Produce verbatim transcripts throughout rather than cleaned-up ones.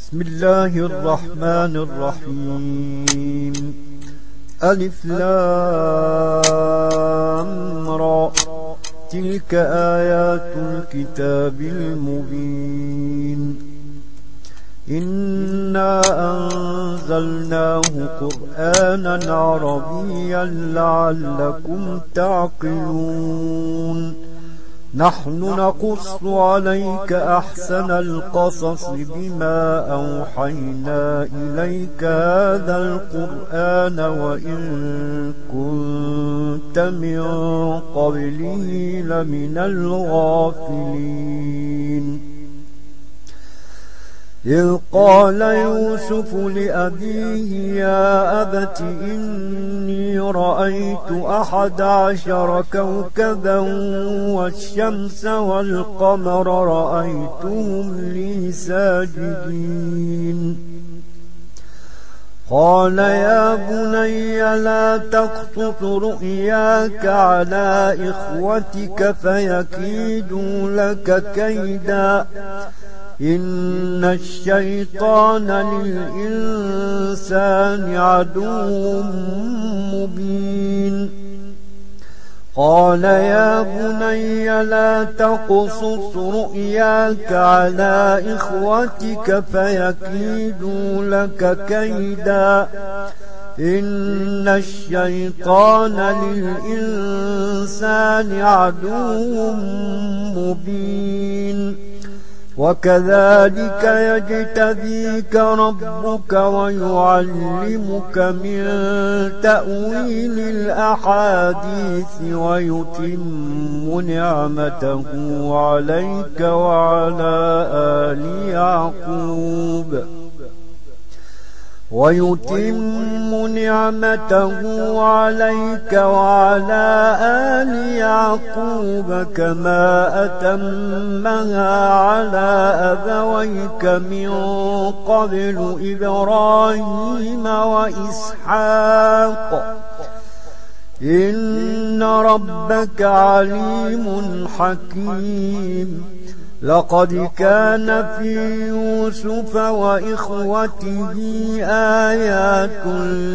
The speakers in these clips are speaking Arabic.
بسم الله الرحمن الرحيم. ألف لام را، تلك آيات الكتاب المبين. إنا أنزلناه قرآنا عربيا لعلكم تعقلون. نحن نقص عليك أحسن القصص بما أوحينا إليك هذا القرآن وإن كنت من قبله لمن الغافلين. إذ قال يوسف لأبيه يا أبت إني رأيت أحد عشر كوكبا والشمس والقمر رأيتهم لي ساجدين. قال يا بني لا تقصص رؤياك على إخوتك فيكيدوا لك كيدا إن الشيطان للإنسان عدو مبين. قال يا بني لا تقصص رؤياك على إخوتك فيكيدوا لك كيدا إن الشيطان للإنسان عدو مبين. وكذلك يجتبيك ربك ويعلمك من تأويل الأحاديث ويتم نعمته عليك وعلى آل يعقوب ويتم نعمته عليك وعلى آل يعقوب كما أتمها على أبويك من قبل إبراهيم وإسحاق إن ربك عليم حكيم. لقد كان في يوسف وإخوته آيات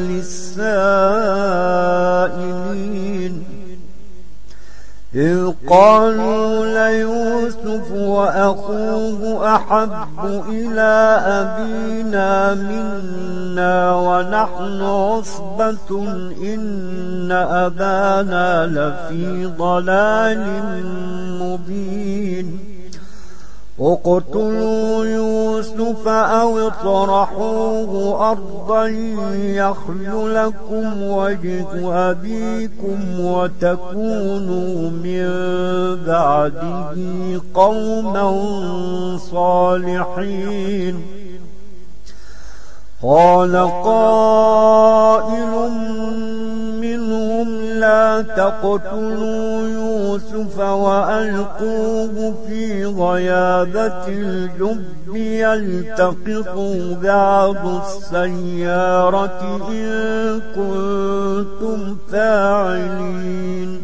للسائلين. إذ قالوا ليوسف وأخوه أحب إلى أبينا منا ونحن عصبة إن أبانا لفي ضلال مبين. اقتلوا يوسف أو اطرحوه أرضا يخل لكم وجه أبيكم وتكونوا من بعده قوما صالحين. قال قائل منهم لا تقتلوا يوسف وألقوه في غيابة الجب يلتقطوا بعض السيارة إن كنتم فاعلين.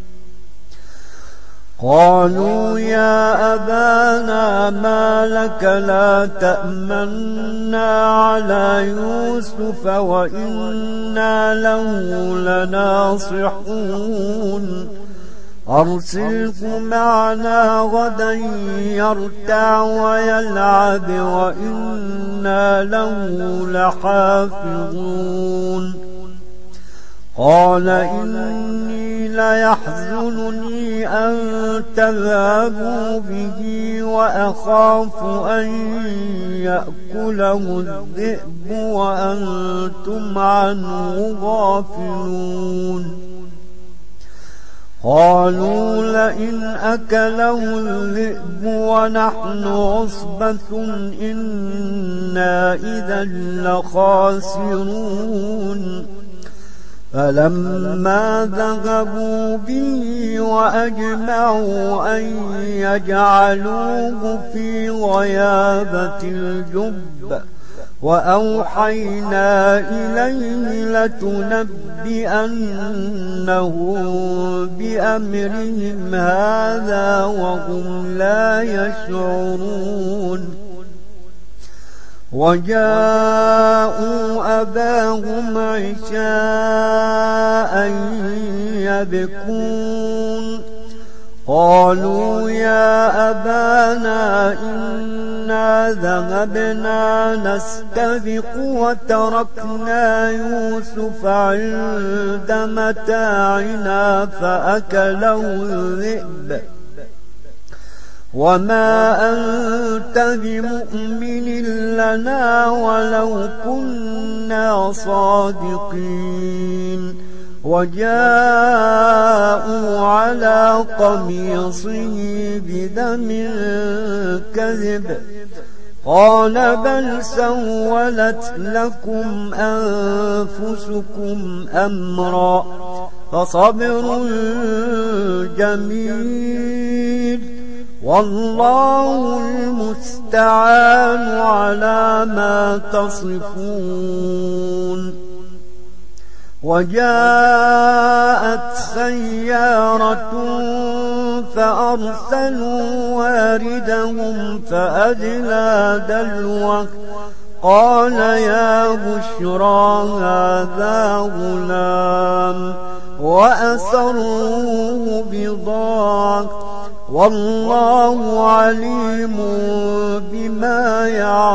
قالوا يا أبانا ما لك لا تأمنا على يوسف وإنا له لناصحون. أرسله معنا غدا يرتع ويلعب وإنا له لحافظون. قال إني ليحزنني أن تذهبوا به وأخاف أن يأكله الذئب وأنتم عنه غافلون. قالوا لئن أكله الذئب ونحن عصبة إنا إذا لخاسرون. فلما ذهبوا به وأجمعوا أن يجعلوه في غيابة الجب وأوحينا إليه لتنبئنهم بأمرهم هذا وهم لا يشعرون وجاءوا أباهم عشاء يبكون قالوا يا أبانا إنا ذهبنا نستبق وتركنا يوسف عند متاعنا فأكله الذئب وما أنت بمؤمن لنا ولو كنا صادقين وجاءوا على قميصه بدم كذب قال بل سولت لكم أنفسكم أمرا فصبر جميل والله المستعان على ما تصفون وجاءت سيارة فأرسلوا واردهم فأدلى دلوه قال يا بشرى هذا غلام وأسروه بضاعة والله عليم بما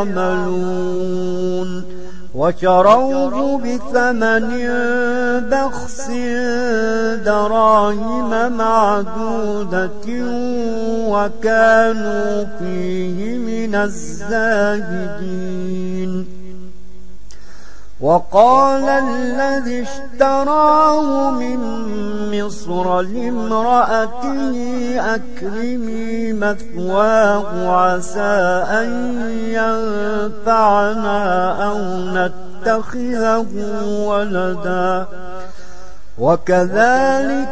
يعملون وشروه بثمن بخس دراهم معدودة وكانوا فيه من الزاهدين وقال الذي اشتراه من مصر لامرأته أكرمي مثواه عسى أن ينفعنا أو نتخذه ولدا وكذلك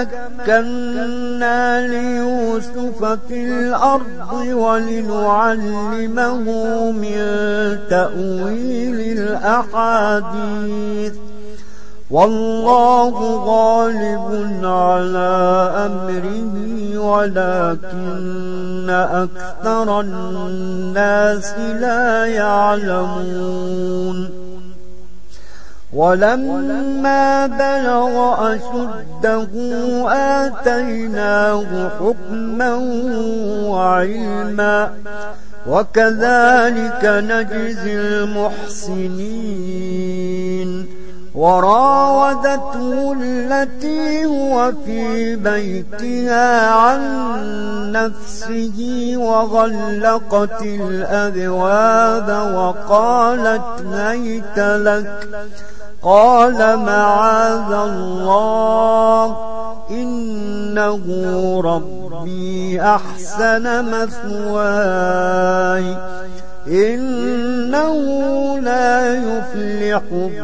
مكنا ليوسف في الأرض ولنعلمه من تأويل الأحاديث والله غالب على أمره ولكن أكثر الناس لا يعلمون ولما بلغ أشده آتيناه حكما وعلما وكذلك نجزي المحسنين وراودته التي هو في بيتها عن نفسه وغلقت الأبواب وقالت هيت لك قال معاذ الله إنه ربي أحسن مثواي إنه لا يفلح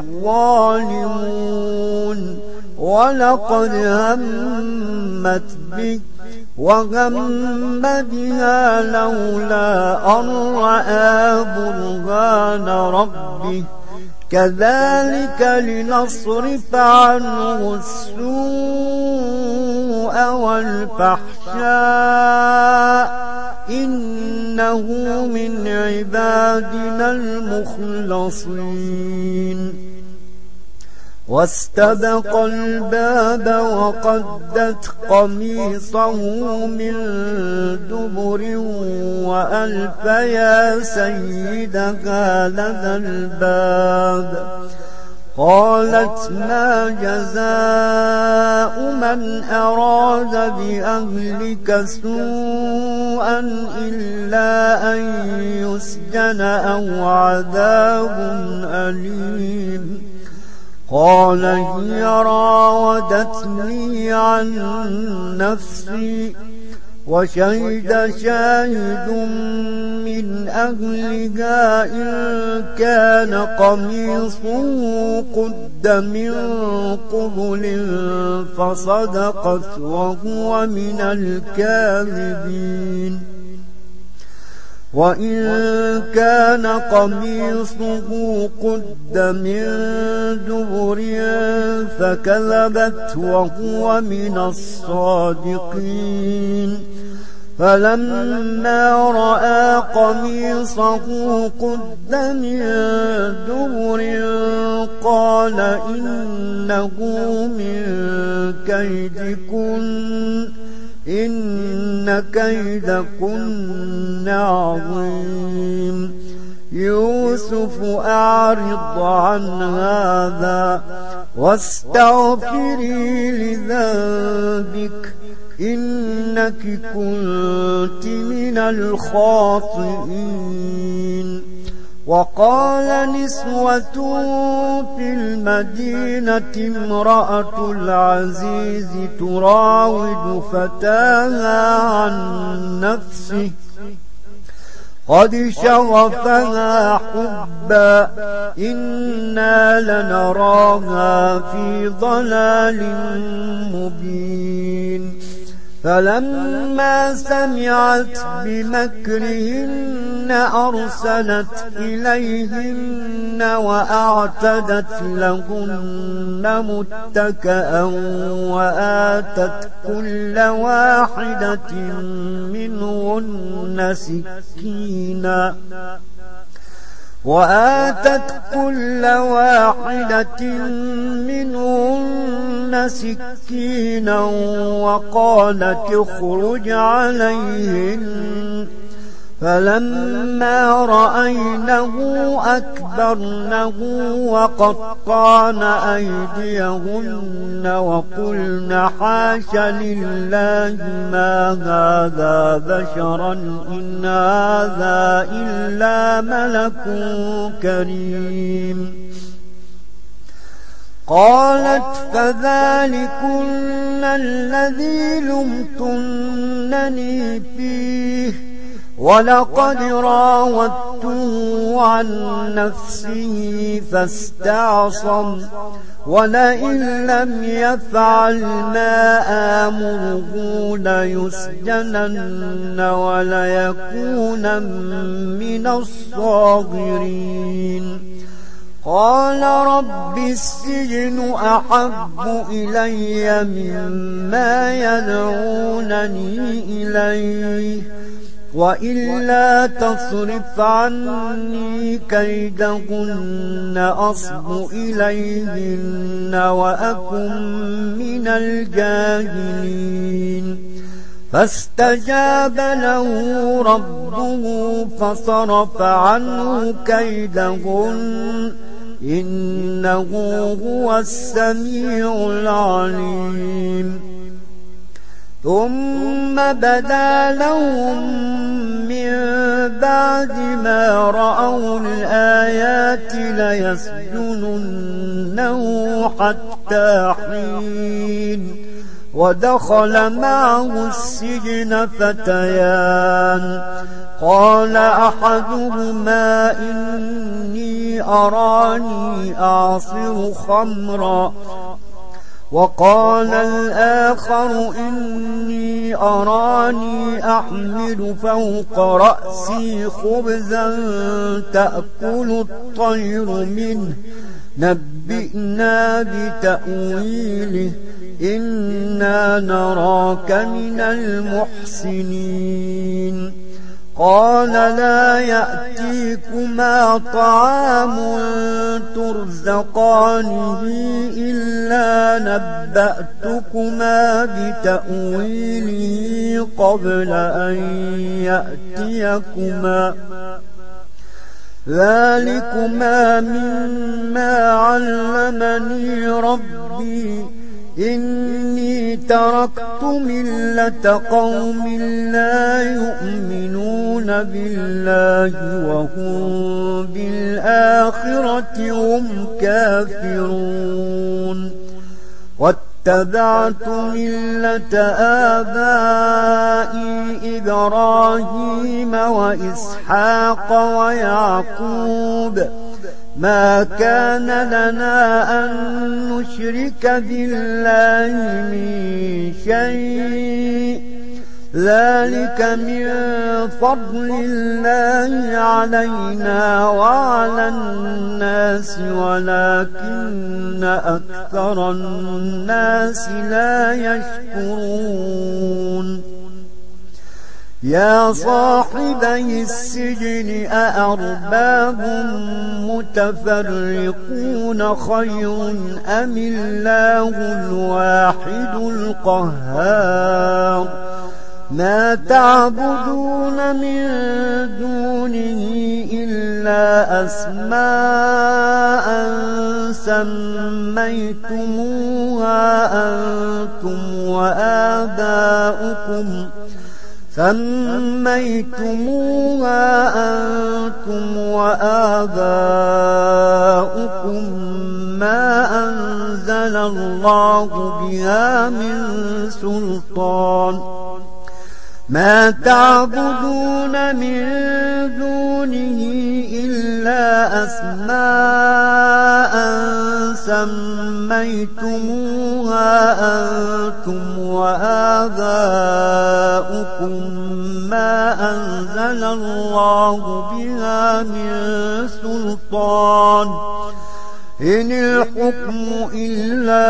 الظالمون ولقد همت به وهم بها لولا أن رأى برهان ربه كذلك لنصرف عنه السوء والفحشاء إنه من عبادنا المخلصين واستبق الباب وقدت قميصه من دبر وألف يا سيدها لدى الباب قالت ما جزاء من أراد بأهلك سوءا إلا أن يسجن أو عذاب أليم قال هي راودتني عن نفسي وشهد شاهد من أهلها إن كان قميصه قد من قبل فصدقت وهو من الكاذبين وإن كان قميصه قد من دبر فكذبت وهو من الصادقين فلما رأى قميصه قد من دبر قال إنه من كيدكن إن كيدكن عظيم يوسف أعرض عن هذا واستغفري لذنبك إنك كنت من الخاطئين. وقال نسوة في المدينة امرأة العزيز تراود فتاها عن نفسه قد شغفها حبا إنا لنراها في ضلال مبين. فلما سمعت بمكرهن أرسلت إليهن وأعتدت لهن متكئا وآتت كل واحدة منهن سكينا وآتت كل واحدة منهن سكينا وقالت اخرج عليهن. فلما رأينه أكبرنه وقطعن أيديهن وقلن حاش لله ما هذا بشرا إن هذا إلا ملك كريم. قالت فذلكن الذي لمتنني فيه ولقد راودته عن نفسه فاستعصم ولئن لم يفعل ما آمره ليسجنن وليكون من الصاغرين. قال رب السجن أحب إلي مما يدعونني إليه وإلا تصرف عني كيدهن أصب إليهن وأكن من الجاهلين. فاستجاب له ربه فصرف عنه كيدهن إنه هو السميع العليم. ثم بدا لهم من بعد ما رأوا الآيات ليسجننه حتى حين. ودخل معه السجن فتيان قال أحدهما إني أراني أعصر خمرا وقال الآخر إني أراني أحمل فوق رأسي خبزا تأكل الطير منه نبئنا بتأويله إنا نراك من المحسنين. قال لا يأتيكما طعام ترزقانه إلا نبأتكما بتأويله قبل أن يأتيكما ذلكما مما علمني ربي إني تركت ملة قوم لا يؤمنون بالله وهم بالآخرة هم كافرون واتبعت ملة آبائي إبراهيم وإسحاق ويعقوب ما كان لنا أن نشرك بالله من شيء ذلك من فضل الله علينا وعلى الناس ولكن أكثر الناس لا يشكرون. يا صاحبي السجن أأرباب متفرقون خير أم الله الواحد القهار ما تعبدون من دونه إلا أسماء سميتموها أنتم وآباؤكم سميتموها أنتم وآباؤكم ما أنزل الله بها من سلطان ما تعبدون من دونه إلا أسماء سميتموها أنتم وآباؤكم ما أنزل الله بها من سلطان إن الحكم إلا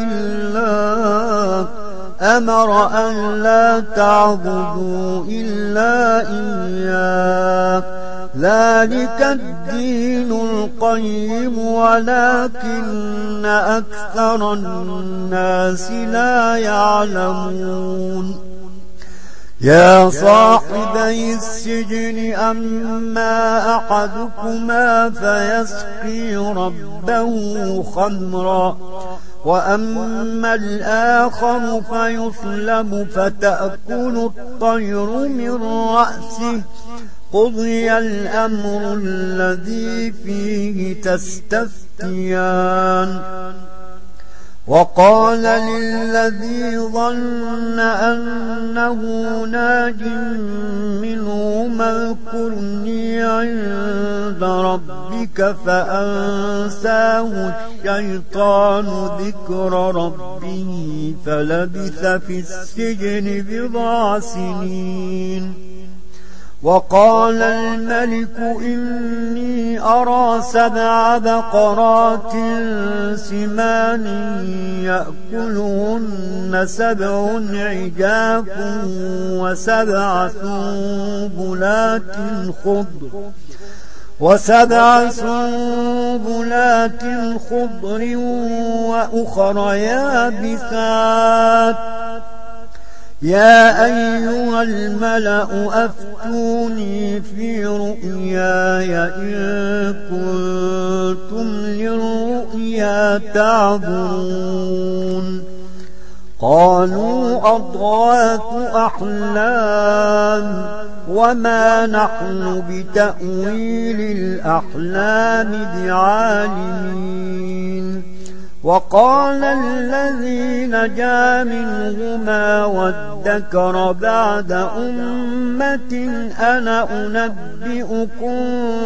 لله أمر أن لا تعبدوا إلا إياه ذلك الدين القيم ولكن أكثر الناس لا يعلمون يا صاحبي السجن أما أحدكما فيسقي ربه خمرا وأما الآخر فيصلب فتأكل الطير من رأسه قضي الأمر الذي فيه تستفتيان وقال للذي ظن أنه ناج منهما اذكرني عند ربك فأنساه الشيطان ذكر ربه فلبث في السجن بضع سنين وقال الملك إني أرى سبع بقرات سمان يأكلهن سبع عجاف وسبع سنبلات خضر وسبع سنبلات خضر وأخر يابسات يا أيها الملأ أفتوني في رؤياي إن كنتم للرؤيا تعبرون قالوا أضغاث أحلام وما نحن بتأويل الأحلام بعالمين وقال الذي نجا منهما وادكر بعد أمة أنا أنبئكم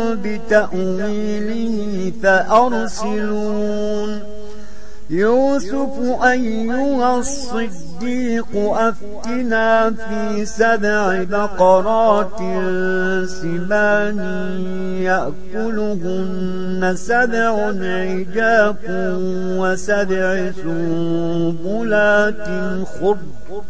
بتأويله فأرسلون يوسف أيها الصديق أفتنا في سبع بقرات سمان يأكلهن سبع عجاف وسبع سنبلات خضر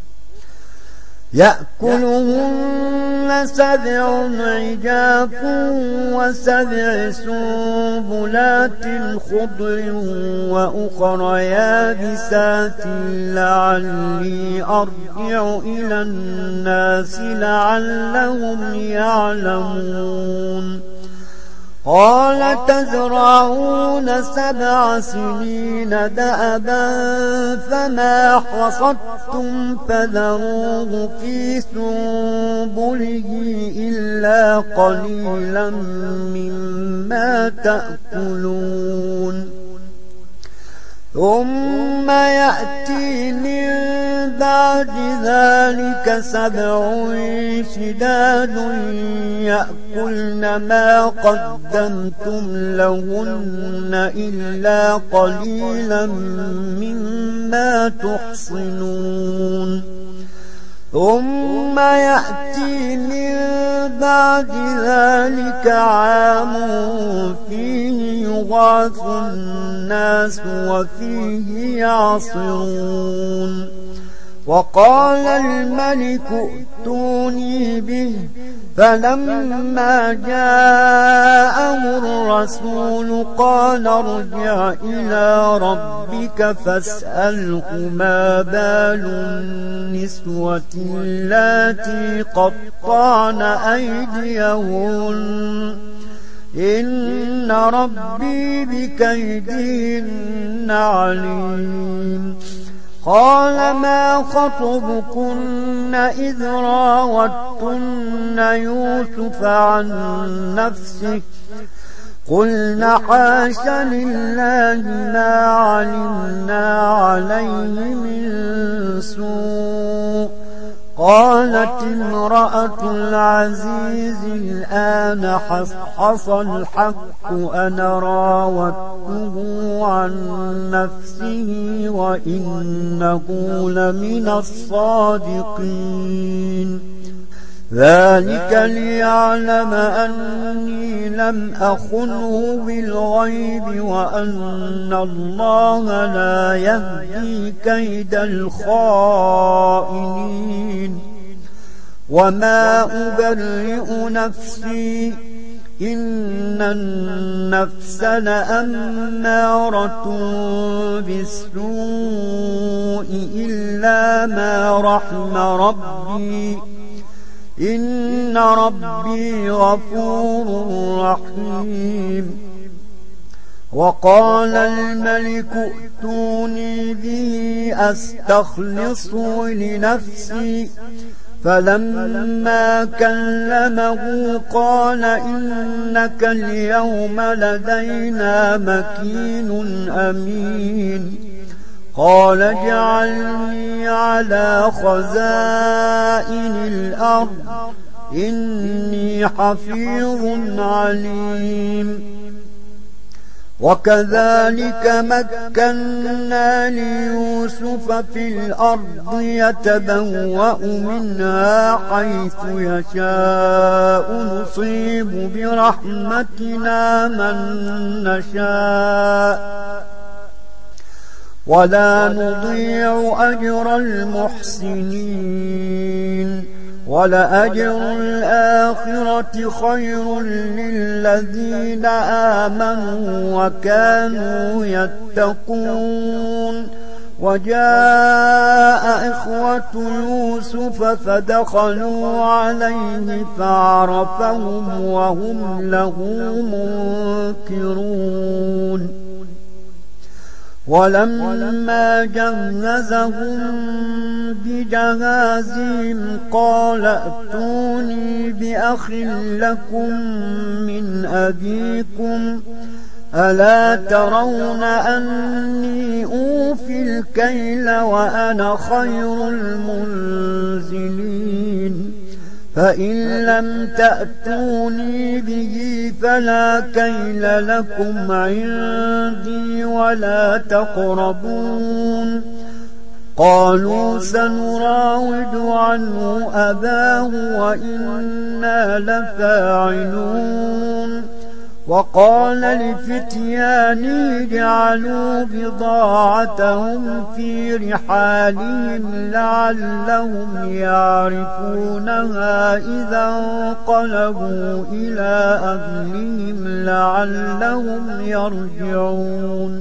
يأكلهن سبع عجاف وسبع سنبلات خضر وأخر يابسات لعلي أرجع إلى الناس لعلهم يعلمون قال تزرعون سبع سنين دأبا فما حصدتم فذروه في سنبله إلا قليلا مما تأكلون ثم يأتي من بعد ذلك سبع شداد يأكلن ما قدمتم لهن إلا قليلا مما تحصنون ثم يأتي من بعد ذلك عام فيه يغاث الناس وفيه يعصرون وقال الملك ائتوني به فلما جاءه الرسول قال ارجع إلى ربك فاسأله ما بال النسوة اللاتي قطعن أيديهن إن ربي بكيدهن عليم. قال ما خطبكن إذ راوتن يوسف عن نفسه قلنا حاش لله ما علمنا عليه من سوء. قالت امرأة العزيز الآن حصحص الحق أنا راودته عن نفسه وإنه لمن الصادقين. ذلك ليعلم أني لم أخنه بالغيب وأن الله لا يهدي كيد الخائنين. وما أبرئ نفسي إن النفس لأمارة بالسوء إلا ما رحم ربي إن ربي غفور رحيم. وقال الملك ائتوني به أستخلصه لنفسي فلما كلمه قال إنك اليوم لدينا مكين أمين. قال اجعلني على خزائن الأرض إني حفيظ عليم. وكذلك مكنا ليوسف في الأرض يتبوأ منها حيث يشاء نصيب برحمتنا من نشاء ولا نضيع أجر المحسنين. ولأجر الآخرة خير للذين آمنوا وكانوا يتقون. وجاء إخوة يوسف فدخلوا عليه فعرفهم وهم له منكرون. ولما جهزهم بجهازهم قال ائتوني بأخ لكم من أبيكم ألا ترون أني أوفي الكيل وأنا خير المنزلين. فإن لم تأتوني به فلا كيل لكم عندي ولا تقربون. قالوا سنراود عنه أباه وإنا لفاعلون. وقال لفتيانه اجعلوا بضاعتهم في رحالهم لعلهم يعرفونها إذا انقلبوا إلى أهلهم لعلهم يرجعون.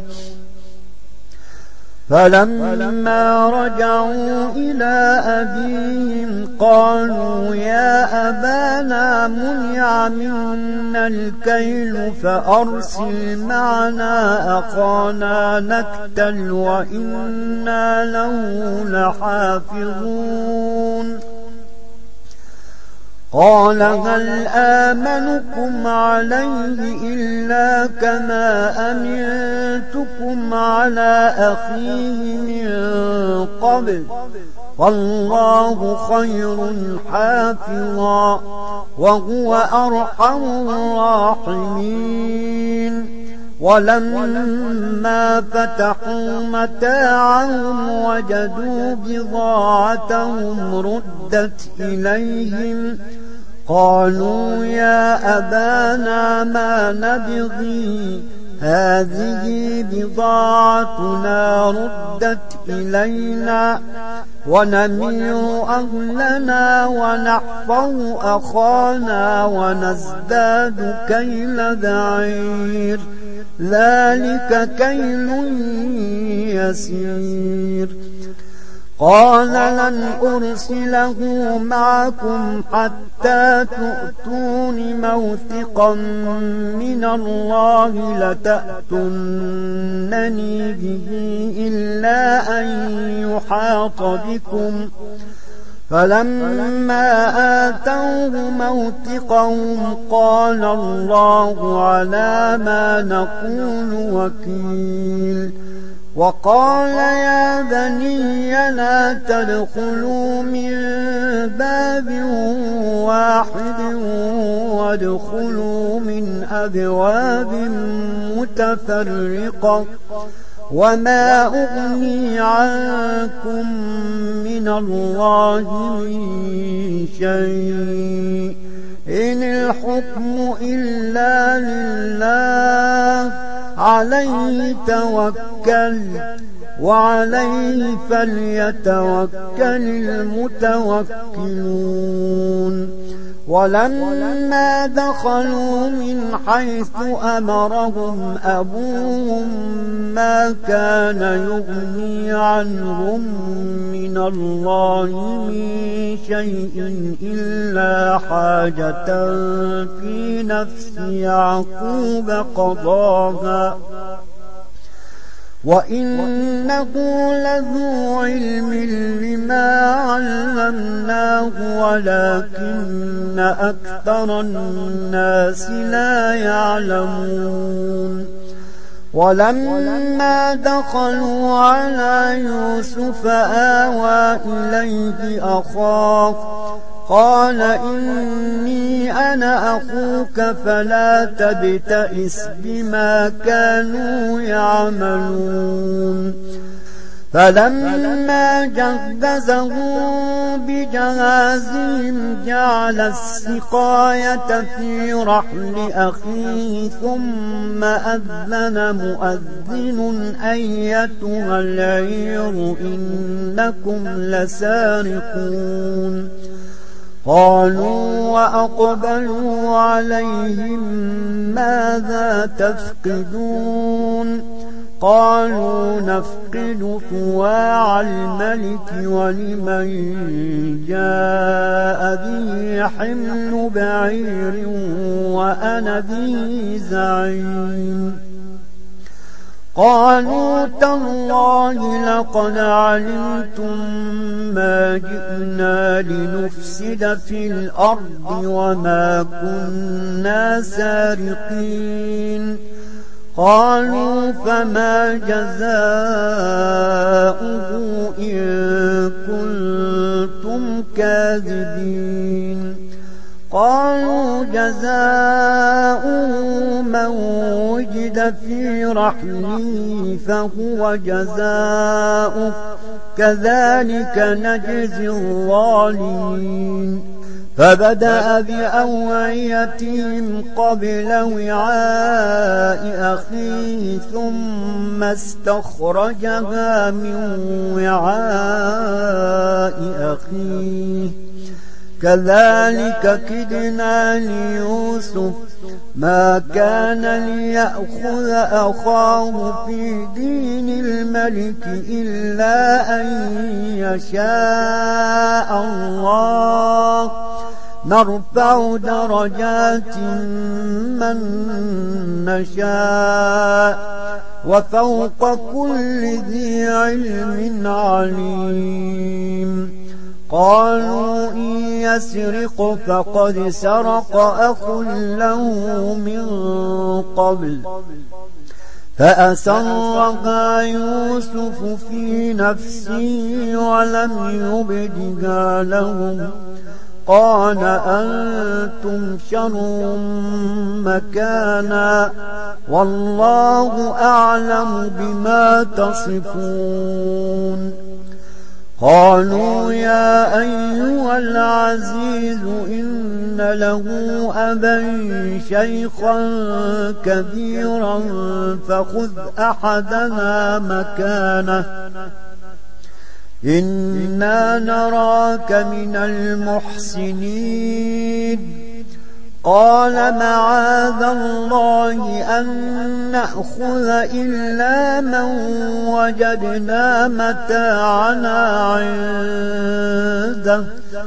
فلما رجعوا إلى أبيهم قالوا يا أبانا منع منا الكيل فأرسل معنا أخانا نكتل وإنا له لحافظون. قال هل آمنكم عليه إلا كما أمنتكم على أخيه من قبل والله خير حافظا وهو أرحم الراحمين. ولما فتحوا متاعهم وجدوا بضاعتهم ردت إليهم قالوا يا أبانا ما نبغي هذه بضاعتنا ردت إلينا ونمير أهلنا ونحفظ أخانا ونزداد كيل بعير ذلك كيل يسير قال لن أرسله معكم حتى تؤتون موثقا من الله لتأتونني به إلا أن يحاط بكم فلما آتوه موثقهم قال الله على ما نقول وكيل وقال يا بني لا تدخلوا من باب واحد وادخلوا من أبواب متفرقة وما أغني عنكم من الله من شيء إن الحكم إلا لله عليه توكل وعليه فليتوكل المتوكلون ولما دخلوا من حيث أمرهم أبوهم ما كان يغني عنهم من الله من شيء إلا حاجة في نفس يعقوب قضاها وإنه لذو علم لما علمناه ولكن أكثر الناس لا يعلمون ولما دخلوا على يوسف آوى إليه أخاه قال إني أنا أخوك فلا تبتئس بما كانوا يعملون فلما جهزهم بجهازهم جعل السقاية في رحل أخيه ثم أذن مؤذن أيتها العير إنكم لسارقون قالوا وأقبلوا عليهم ماذا تفقدون قالوا نفقد صواع الملك ولمن جاء به حمل بعير وأنا به زعيم قالوا تالله لقد علمتم ما جئنا لنفسد في الأرض وما كنا سارقين قالوا فما جزاؤه إن كنتم كاذبين قالوا جزاؤه من وجد في رحله فهو جزاؤه كذلك نجزي الظالمين فبدأ بأوعيتهم قبل وعاء أخيه ثم استخرجها من وعاء أخيه كذلك كدنا ليوسف ما كان ليأخذ أخاه في دين الملك إلا أن يشاء الله نرفع درجات من نشاء وفوق كل ذي علم عليم قالوا إن يسرق فقد سرق أخ له من قبل فأسرها يوسف في نفسه ولم يبدها لهم قال أنتم شر مكانا والله أعلم بما تصفون قالوا يا أيها العزيز إن له أبا شيخا كبيرا فخذ أحدنا مكانه إنا نراك من المحسنين قال معاذ الله أن نأخذ إلا من وجدنا متاعنا عنده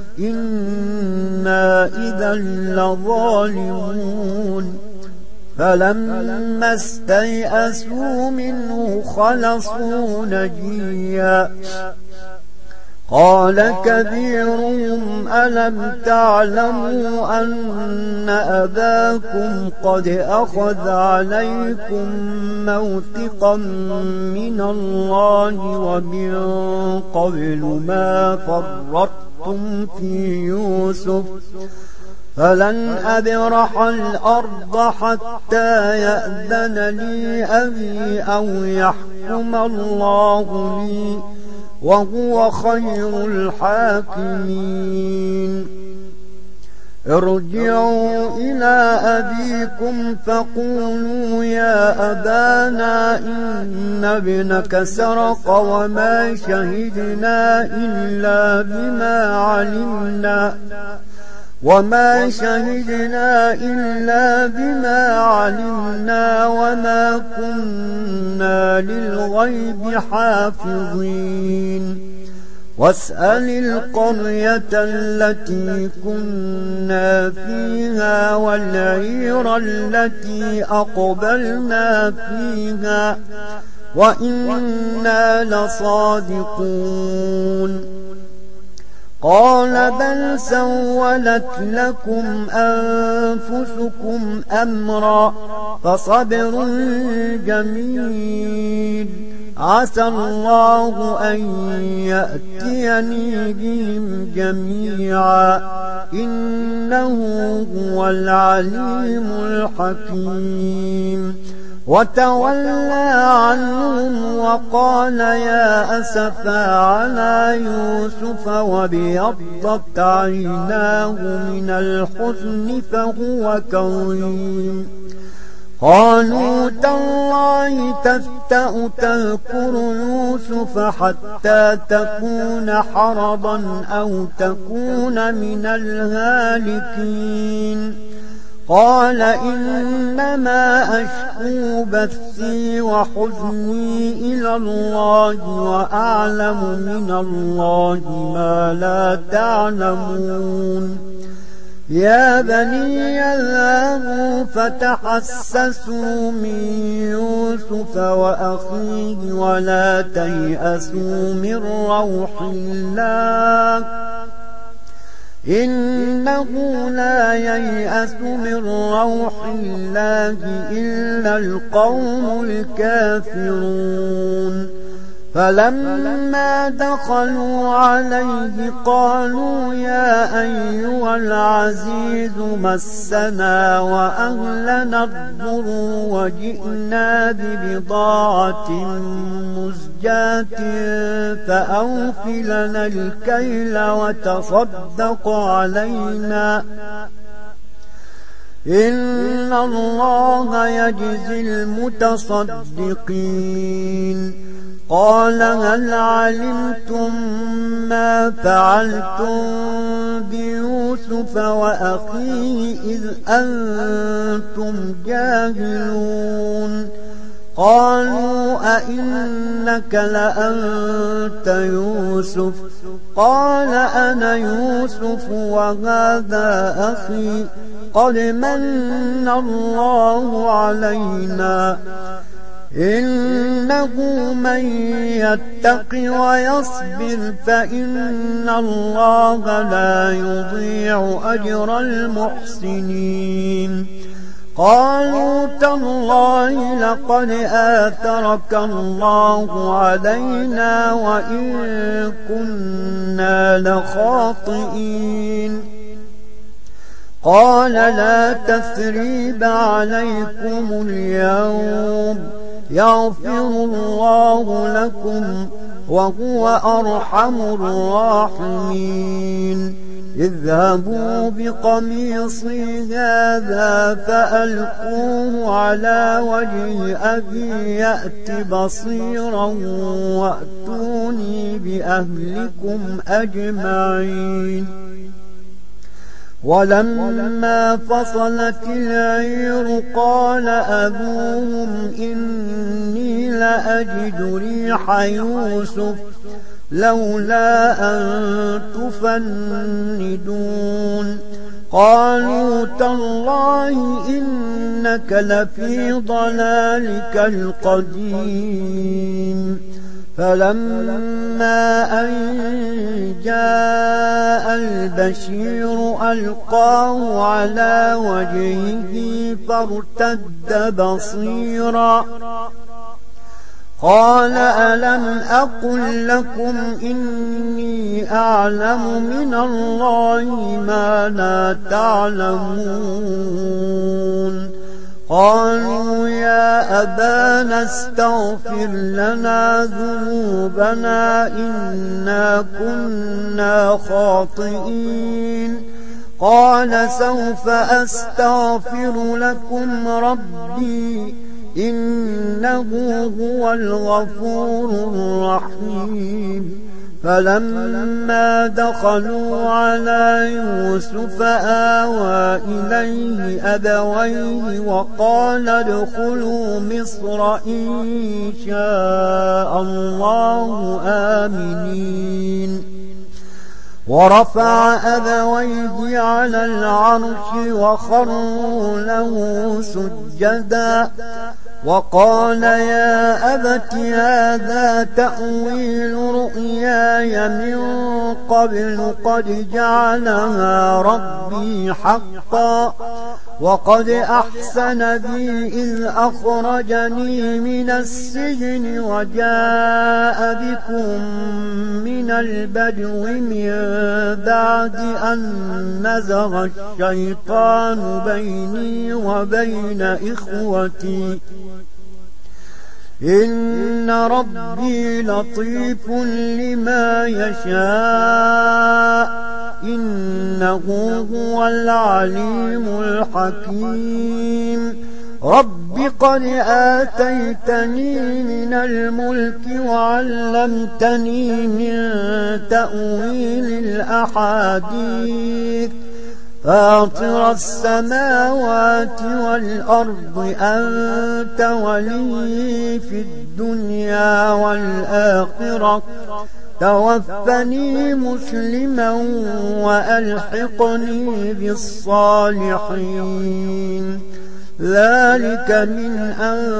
إنا إذا لظالمون فلما استيئسوا منه خلصوا نجيا قال كبيرهم ألم تعلموا أن أباكم قد أخذ عليكم موثقا من الله ومن قبل ما فرطتم في يوسف فلن أبرح الأرض حتى يأذن لي أبي أو يحكم الله لي وهو خير الحاكمين ارجعوا إلى أبيكم فقولوا يا أبانا إن ابنك سرق وما شهدنا إلا بما علمنا وما شهدنا إلا بما علمنا وما كنا للغيب حافظين واسأل القرية التي كنا فيها والعير التي أقبلنا فيها وإنا لصادقون قال بل سولت لكم أنفسكم أمرا فصبر جميل عسى الله أن يأتيني بهم جميعا إنه هو العليم الحكيم وتولى عنهم وقال يا أسفى على يوسف وابيضت عيناه من الحزن فهو كظيم قالوا تالله تفتأ تذكر يوسف حتى تكون حرضا أو تكون من الهالكين قال إنما أشكو بثي وحزني إلى الله وأعلم من الله ما لا تعلمون يا بني اذهبوا فتحسسوا من يوسف وأخيه ولا تيأسوا من روح الله إنه لا ييأس من روح الله إلا القوم الكافرون فلما دخلوا عليه قالوا يا أيها العزيز مسنا وأهلنا الضر وجئنا ببضاعة مزجاة فأوف لنا الكيل وتصدق علينا إن الله يجزي المتصدقين قال هل علمتم ما فعلتم بيوسف وأخيه إذ أنتم جاهلون قالوا أئنك لأنت يوسف قال أنا يوسف وهذا أخي قد من الله علينا إنه من يتق ويصبر فإن الله لا يضيع أجر المحسنين قالوا تالله لقد آثرك الله علينا وإن كنا لخاطئين قال لا تثريب عليكم اليوم يغفر الله لكم وهو أرحم الراحمين اذهبوا بقميصي هذا فألقوه على وجه أبي يأت بصيرا وأتوني بأهلكم أجمعين. ولما فصلت العير قال أبوهم إني لأجد ريح يوسف لولا أن تفندون. قالوا تالله إنك لفي ضلالك القديم. فلما أن جاء البشير ألقاه على وجهه فارتد بصيرا قال ألم أقل لكم إني أعلم من الله ما لا تعلمون. قالوا يا أبانا استغفر لنا ذنوبنا إنا كنا خاطئين. قال سوف أستغفر لكم ربي إنه هو الغفور الرحيم. فلما دخلوا على يوسف آوى إليه أبويه وقال ادخلوا مصر إن شاء الله آمنين. ورفع أبويه على العرش وخروا له سجدا وقال يا أبت هذا تأويل رؤياي من قبل قد جعلها ربي حقا وقد أحسن بي إذ أخرجني من السجن وجاء بكم من البدو من بعد أن نزغ الشيطان بيني وبين إخوتي إن ربي لطيف لما يشاء إنه هو العليم الحكيم. رب قد آتيتني من الملك وعلمتني من تأويل الأحاديث فاطر السماوات والأرض أنت ولي في الدنيا والآخرة توفني مسلما وألحقني بالصالحين. ذلك من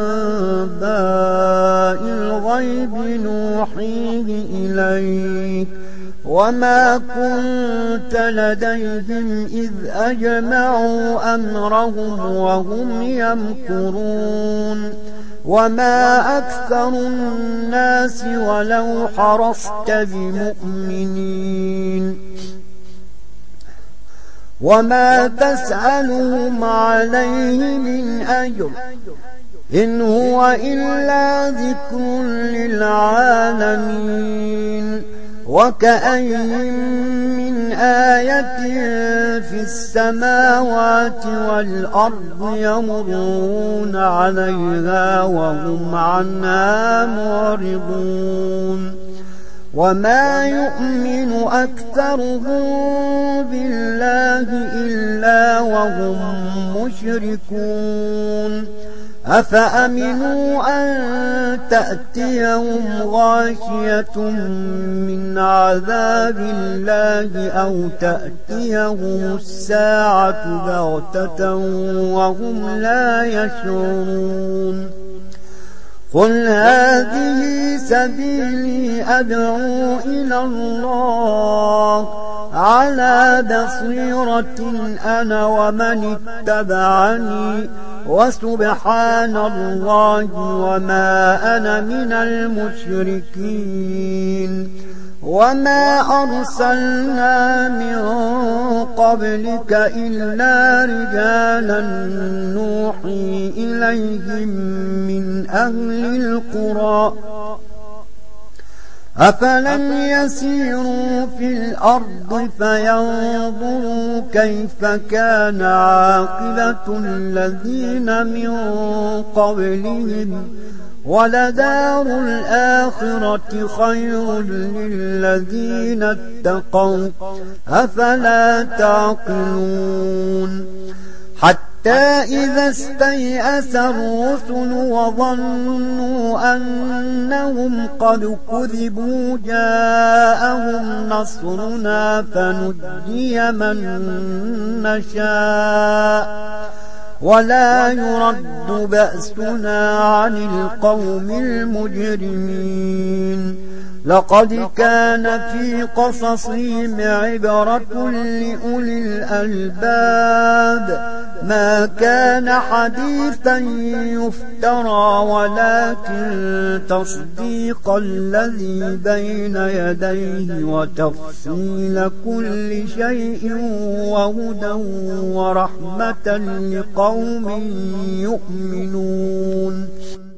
أنباء الغيب نوحيه إليك وما كنت لديهم إذ أجمعوا أمرهم وهم يمكرون. وما أكثر الناس ولو حرصت بمؤمنين وما تسألهم عليه من أجر إن هو إلا ذكر للعالمين. وكأين من آية في السماوات والأرض يمرون عليها وهم عنها معرضون. وما يؤمن أكثرهم بالله إلا وهم مشركون. أفأمنوا أن تأتيهم غاشية من عذاب الله أو تأتيهم الساعة بغتة وهم لا يشعرون. قل هذه سبيلي أدعو إلى الله على بصيرة أنا ومن اتبعني وسبحان الله وما أنا من المشركين. وما أرسلنا من قبلك إلا رجالا نوحي إليهم من أهل القرى أفلم يسيروا في الأرض فينظروا كيف كان عاقبة الذين من قبلهم ولدار الآخرة خير للذين اتقوا أفلا تعقلون حتى إذا استيأس الرسل وظنوا أنهم قد كذبوا جاءهم نصرنا فنجي من نشاء ولا يرد بأسنا عن القوم المجرمين لقد كان في قصصهم عبرة لأولي الألباب ما كان حديثا يفترى ولكن تصديق الذي بين يديه وتفصيل كل شيء وهدى ورحمة لقوم يؤمنون.